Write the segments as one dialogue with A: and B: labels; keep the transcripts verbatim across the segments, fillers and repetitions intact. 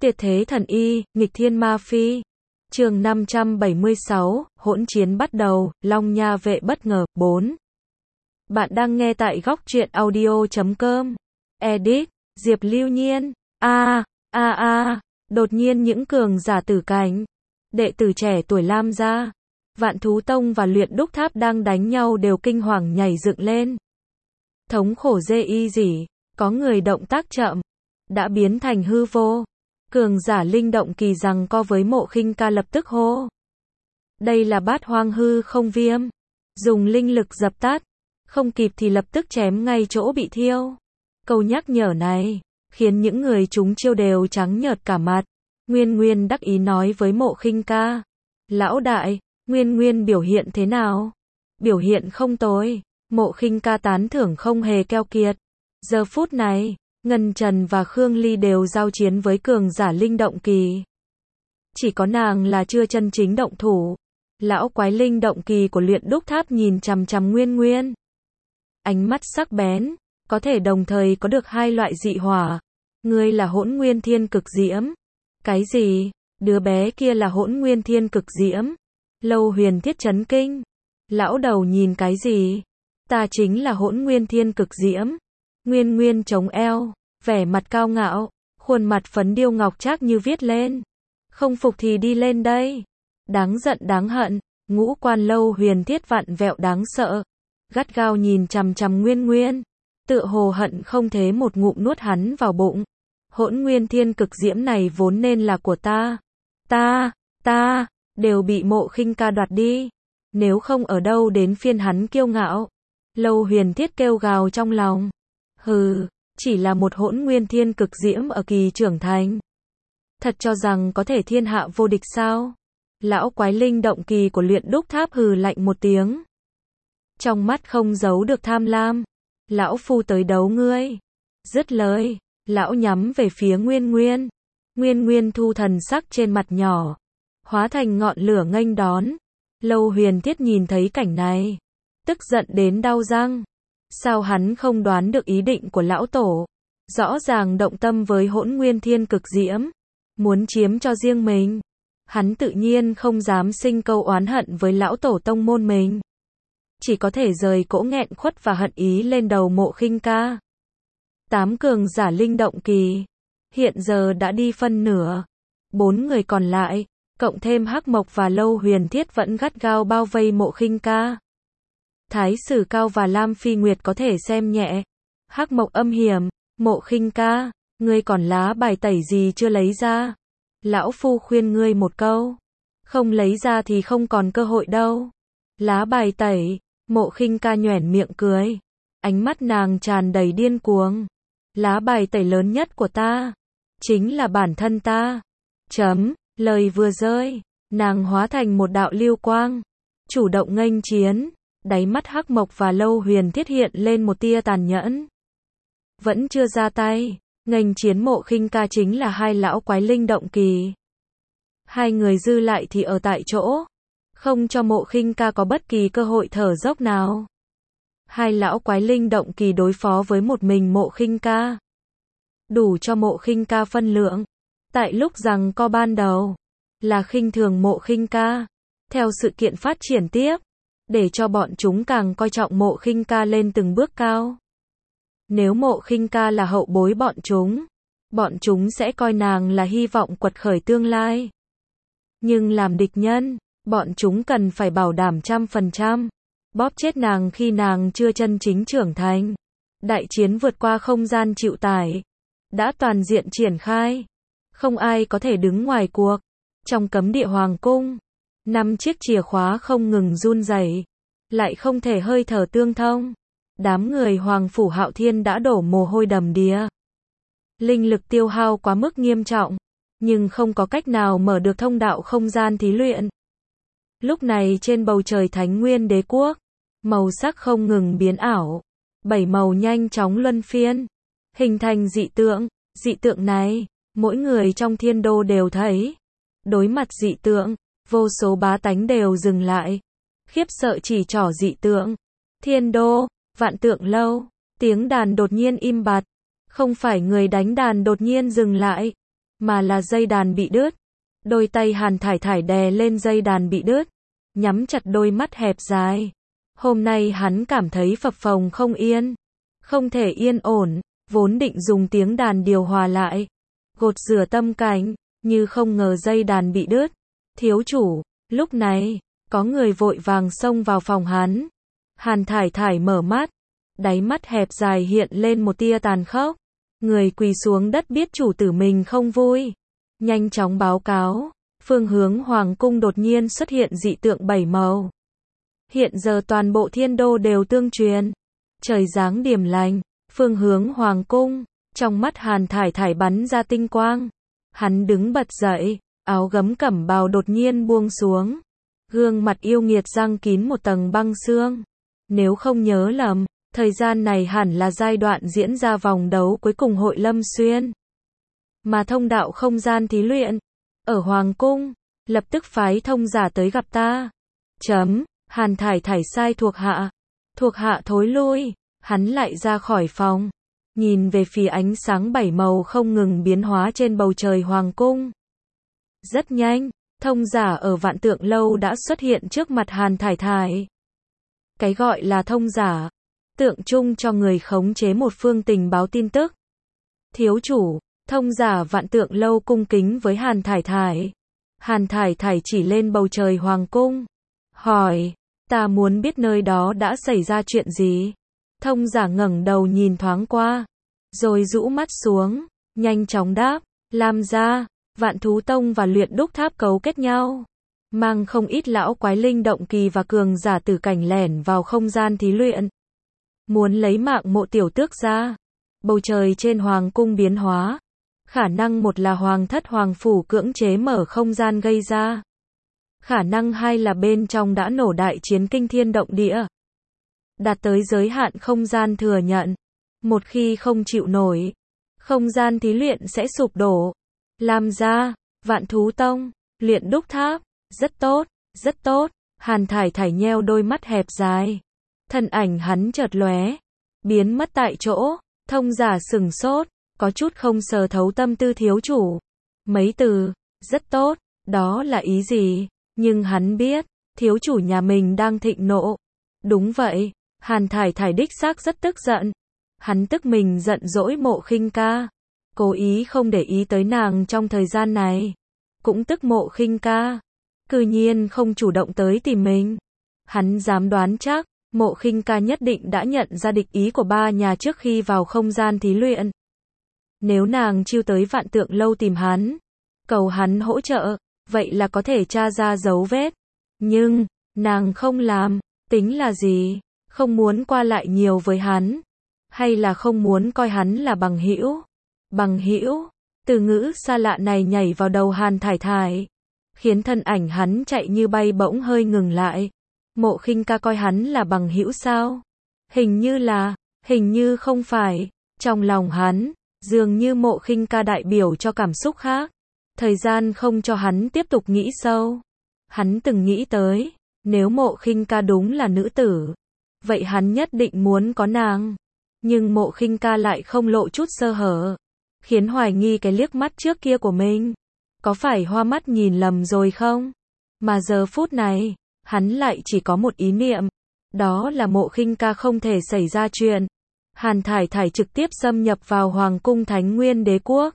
A: Tuyệt thế thần y, nghịch thiên ma phi. Chương năm trăm bảy mươi sáu, hỗn chiến bắt đầu, Long Nha vệ bất ngờ, bốn. Bạn đang nghe tại góc truyện audio chấm com. Edit, Diệp Lưu Nhiên. A, a a, đột nhiên những cường giả tử cảnh, đệ tử trẻ tuổi Lam gia, Vạn Thú Tông và Luyện Đúc Tháp đang đánh nhau đều kinh hoàng nhảy dựng lên. Thống khổ dê y dỉ, có người động tác chậm, đã biến thành hư vô. Cường giả linh động kỳ rằng co với Mộ Khinh Ca lập tức hô. Đây là Bát Hoang hư không viêm. Dùng linh lực dập tắt. Không kịp thì lập tức chém ngay chỗ bị thiêu. Câu nhắc nhở này, khiến những người chúng chiêu đều trắng nhợt cả mặt. Nguyên Nguyên đắc ý nói với Mộ Khinh Ca. Lão đại, Nguyên Nguyên biểu hiện thế nào? Biểu hiện không tồi. Mộ Khinh Ca tán thưởng không hề keo kiệt. Giờ phút này, Ngân Trần và Khương Ly đều giao chiến với cường giả linh động kỳ. Chỉ có nàng là chưa chân chính động thủ. Lão quái linh động kỳ của Luyện Đúc Tháp nhìn chằm chằm Nguyên Nguyên. Ánh mắt sắc bén, có thể đồng thời có được hai loại dị hỏa. Ngươi là Hỗn Nguyên Thiên Cực Diễm. Cái gì? Đứa bé kia là Hỗn Nguyên Thiên Cực Diễm? Lâu Huyền Thiết chấn kinh. Lão đầu nhìn cái gì? Ta chính là Hỗn Nguyên Thiên Cực Diễm. Nguyên Nguyên chống eo, vẻ mặt cao ngạo, khuôn mặt phấn điêu ngọc trác như viết lên. Không phục thì đi lên đây. Đáng giận đáng hận, ngũ quan Lâu Huyền Thiết vặn vẹo đáng sợ. Gắt gao nhìn chằm chằm Nguyên Nguyên. Tựa hồ hận không thế một ngụm nuốt hắn vào bụng. Hỗn Nguyên Thiên Cực Diễm này vốn nên là của ta. Ta, ta, đều bị Mộ Khinh Ca đoạt đi. Nếu không ở đâu đến phiên hắn kiêu ngạo. Lâu Huyền Thiết kêu gào trong lòng. Hừ, chỉ là một Hỗn Nguyên Thiên Cực Diễm ở kỳ trưởng thành. Thật cho rằng có thể thiên hạ vô địch sao? Lão quái linh động kỳ của Luyện Đúc Tháp hừ lạnh một tiếng. Trong mắt không giấu được tham lam. Lão phu tới đấu ngươi. Dứt lời, lão nhắm về phía Nguyên Nguyên. Nguyên Nguyên thu thần sắc trên mặt nhỏ, hóa thành ngọn lửa nghênh đón. Lâu Huyền Thiết nhìn thấy cảnh này, tức giận đến đau răng. Sao hắn không đoán được ý định của lão tổ? Rõ ràng động tâm với Hỗn Nguyên Thiên Cực Diễm, muốn chiếm cho riêng mình. Hắn tự nhiên không dám sinh câu oán hận với lão tổ tông môn mình. Chỉ có thể rời cỗ nghẹn khuất và hận ý lên đầu Mộ Khinh Ca. Tám cường giả linh động kỳ, hiện giờ đã đi phân nửa. Bốn người còn lại, cộng thêm Hắc Mộc và Lâu Huyền Thiết vẫn gắt gao bao vây Mộ Khinh Ca. Thái Sử Cao và Lam Phi Nguyệt có thể xem nhẹ. Hắc Mộc âm hiểm, Mộ Khinh Ca, ngươi còn lá bài tẩy gì chưa lấy ra? Lão phu khuyên ngươi một câu, không lấy ra thì không còn cơ hội đâu. Lá bài tẩy, Mộ Khinh Ca nhoẻn miệng cười, ánh mắt nàng tràn đầy điên cuồng. Lá bài tẩy lớn nhất của ta, chính là bản thân ta. Chấm, lời vừa rơi, nàng hóa thành một đạo lưu quang, chủ động nghênh chiến. Đáy mắt Hắc Mộc và Lâu Huyền Thiết hiện lên một tia tàn nhẫn. Vẫn chưa ra tay, nghênh chiến Mộ Khinh Ca chính là hai lão quái linh động kỳ. Hai người dư lại thì ở tại chỗ, không cho Mộ Khinh Ca có bất kỳ cơ hội thở dốc nào. Hai lão quái linh động kỳ đối phó với một mình Mộ Khinh Ca, đủ cho Mộ Khinh Ca phân lượng. Tại lúc rằng co ban đầu, là khinh thường Mộ Khinh Ca. Theo sự kiện phát triển tiếp, để cho bọn chúng càng coi trọng Mộ Khinh Ca lên từng bước cao. Nếu Mộ Khinh Ca là hậu bối bọn chúng, bọn chúng sẽ coi nàng là hy vọng quật khởi tương lai. Nhưng làm địch nhân, bọn chúng cần phải bảo đảm trăm phần trăm, bóp chết nàng khi nàng chưa chân chính trưởng thành. Đại chiến vượt qua không gian chịu tải, đã toàn diện triển khai. Không ai có thể đứng ngoài cuộc. Trong cấm địa hoàng cung, năm chiếc chìa khóa không ngừng run rẩy, lại không thể hơi thở tương thông. Đám người Hoàng phủ Hạo Thiên đã đổ mồ hôi đầm đìa. Linh lực tiêu hao quá mức nghiêm trọng, nhưng không có cách nào mở được thông đạo không gian thí luyện. Lúc này trên bầu trời Thánh Nguyên Đế Quốc, màu sắc không ngừng biến ảo, bảy màu nhanh chóng luân phiên, hình thành dị tượng. Dị tượng này, mỗi người trong thiên đô đều thấy. Đối mặt dị tượng, vô số bá tánh đều dừng lại, khiếp sợ chỉ trỏ dị tượng. Thiên đô, Vạn Tượng lâu, tiếng đàn đột nhiên im bặt. Không phải người đánh đàn đột nhiên dừng lại, mà là dây đàn bị đứt. Đôi tay Hàn Thải Thải đè lên dây đàn bị đứt, nhắm chặt đôi mắt hẹp dài. Hôm nay hắn cảm thấy phập phồng không yên, không thể yên ổn, vốn định dùng tiếng đàn điều hòa lại, gột rửa tâm cảnh, như không ngờ dây đàn bị đứt. Thiếu chủ, lúc này, có người vội vàng xông vào phòng hắn. Hàn Thải Thải mở mắt, đáy mắt hẹp dài hiện lên một tia tàn khốc. Người quỳ xuống đất biết chủ tử mình không vui, nhanh chóng báo cáo, phương hướng hoàng cung đột nhiên xuất hiện dị tượng bảy màu. Hiện giờ toàn bộ thiên đô đều tương truyền, trời giáng điềm lành, phương hướng hoàng cung, trong mắt Hàn Thải Thải bắn ra tinh quang. Hắn đứng bật dậy, áo gấm cẩm bào đột nhiên buông xuống, gương mặt yêu nghiệt răng kín một tầng băng xương. Nếu không nhớ lầm, thời gian này hẳn là giai đoạn diễn ra vòng đấu cuối cùng hội Lâm Xuyên. Mà thông đạo không gian thí luyện, ở Hoàng Cung, lập tức phái thông giả tới gặp ta. Chấm, Hàn Thải Thải sai thuộc hạ. Thuộc hạ thối lui, hắn lại ra khỏi phòng, nhìn về phía ánh sáng bảy màu không ngừng biến hóa trên bầu trời Hoàng Cung. Rất nhanh, thông giả ở Vạn Tượng Lâu đã xuất hiện trước mặt Hàn Thải Thải. Cái gọi là thông giả, tượng trưng cho người khống chế một phương tình báo tin tức. Thiếu chủ, thông giả Vạn Tượng Lâu cung kính với Hàn Thải Thải. Hàn Thải Thải chỉ lên bầu trời Hoàng Cung, hỏi, ta muốn biết nơi đó đã xảy ra chuyện gì. Thông giả ngẩng đầu nhìn thoáng qua, rồi rũ mắt xuống, nhanh chóng đáp, Lam gia, Vạn Thú Tông và Luyện Đúc Tháp cấu kết nhau, mang không ít lão quái linh động kỳ và cường giả tử cảnh lẻn vào không gian thí luyện, muốn lấy mạng Mộ tiểu tước ra. Bầu trời trên Hoàng Cung biến hóa, khả năng một là Hoàng thất Hoàng phủ cưỡng chế mở không gian gây ra, khả năng hai là bên trong đã nổ đại chiến kinh thiên động địa, đạt tới giới hạn không gian thừa nhận. Một khi không chịu nổi, không gian thí luyện sẽ sụp đổ. Lam gia, Vạn Thú Tông, Luyện Đúc Tháp, rất tốt, rất tốt. Hàn Thải Thải nheo đôi mắt hẹp dài, thân ảnh hắn chợt lóe, biến mất tại chỗ. Thông giả sừng sốt, có chút không sờ thấu tâm tư thiếu chủ. Mấy từ, rất tốt, đó là ý gì? Nhưng hắn biết, thiếu chủ nhà mình đang thịnh nộ. Đúng vậy, Hàn Thải Thải đích xác rất tức giận. Hắn tức mình giận dỗi Mộ Khinh Ca, cố ý không để ý tới nàng trong thời gian này. Cũng tức Mộ Khinh Ca, cư nhiên không chủ động tới tìm mình. Hắn dám đoán chắc, Mộ Khinh Ca nhất định đã nhận ra địch ý của ba nhà trước khi vào không gian thí luyện. Nếu nàng chiêu tới Vạn Tượng Lâu tìm hắn, cầu hắn hỗ trợ, vậy là có thể tra ra dấu vết. Nhưng, nàng không làm, tính là gì? Không muốn qua lại nhiều với hắn, hay là không muốn coi hắn là bằng hữu? Bằng hữu, từ ngữ xa lạ này nhảy vào đầu Hàn Thải Thải, khiến thân ảnh hắn chạy như bay bỗng hơi ngừng lại. Mộ Khinh Ca coi hắn là bằng hữu sao? Hình như là, hình như không phải. Trong lòng hắn, dường như Mộ Khinh Ca đại biểu cho cảm xúc khác. Thời gian không cho hắn tiếp tục nghĩ sâu. Hắn từng nghĩ tới, nếu Mộ Khinh Ca đúng là nữ tử, vậy hắn nhất định muốn có nàng. Nhưng Mộ Khinh Ca lại không lộ chút sơ hở, khiến hoài nghi cái liếc mắt trước kia của mình. Có phải hoa mắt nhìn lầm rồi không? Mà giờ phút này, hắn lại chỉ có một ý niệm, đó là Mộ Khinh Ca không thể xảy ra chuyện. Hàn Thải Thải trực tiếp xâm nhập vào Hoàng cung Thánh Nguyên Đế Quốc.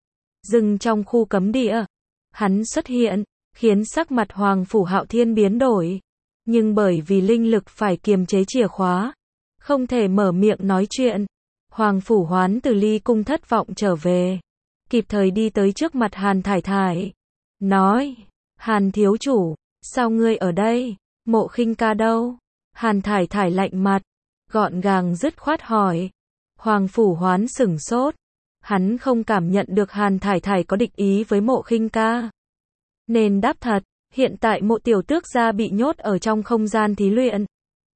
A: Dừng trong khu cấm địa, hắn xuất hiện, khiến sắc mặt Hoàng phủ Hạo Thiên biến đổi. Nhưng bởi vì linh lực phải kiềm chế chìa khóa, không thể mở miệng nói chuyện. Hoàng phủ Hoán từ Ly cung thất vọng trở về, kịp thời đi tới trước mặt Hàn Thải Thải, nói, Hàn thiếu chủ, sao ngươi ở đây? Mộ Khinh Ca đâu? Hàn Thải Thải lạnh mặt, gọn gàng dứt khoát hỏi. Hoàng phủ Hoán sửng sốt, hắn không cảm nhận được Hàn Thải Thải có địch ý với Mộ Khinh Ca, nên đáp thật, hiện tại Mộ tiểu tước gia bị nhốt ở trong không gian thí luyện.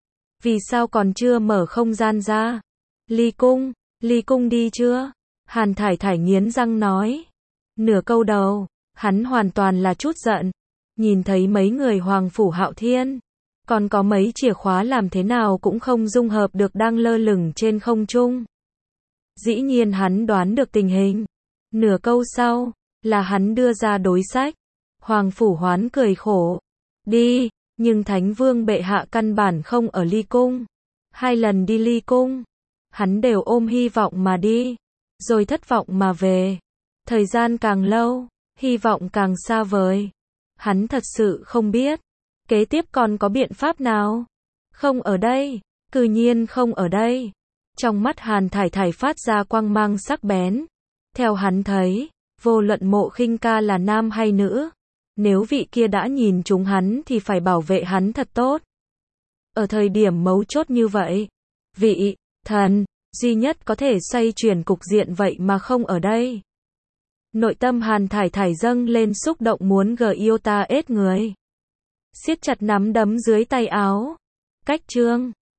A: Vì sao còn chưa mở không gian ra? Ly cung, Ly cung đi chưa? Hàn Thải Thải nghiến răng nói. Nửa câu đầu, hắn hoàn toàn là chút giận. Nhìn thấy mấy người Hoàng phủ Hạo Thiên, còn có mấy chìa khóa làm thế nào cũng không dung hợp được đang lơ lửng trên không trung. Dĩ nhiên hắn đoán được tình hình. Nửa câu sau, là hắn đưa ra đối sách. Hoàng Phủ Hoán cười khổ. Đi, nhưng Thánh Vương bệ hạ căn bản không ở Ly Cung. Hai lần đi Ly Cung, hắn đều ôm hy vọng mà đi, rồi thất vọng mà về. Thời gian càng lâu, hy vọng càng xa vời. Hắn thật sự không biết, kế tiếp còn có biện pháp nào. Không ở đây, cư nhiên không ở đây. Trong mắt Hàn Thải Thải phát ra quang mang sắc bén. Theo hắn thấy, vô luận Mộ Khinh Ca là nam hay nữ, nếu vị kia đã nhìn trúng hắn thì phải bảo vệ hắn thật tốt. Ở thời điểm mấu chốt như vậy, vị thần duy nhất có thể xoay chuyển cục diện vậy mà không ở đây. Nội tâm Hàn Thải Thải dâng lên xúc động muốn gờ yêu ta ết người. Siết chặt nắm đấm dưới tay áo. Cách chương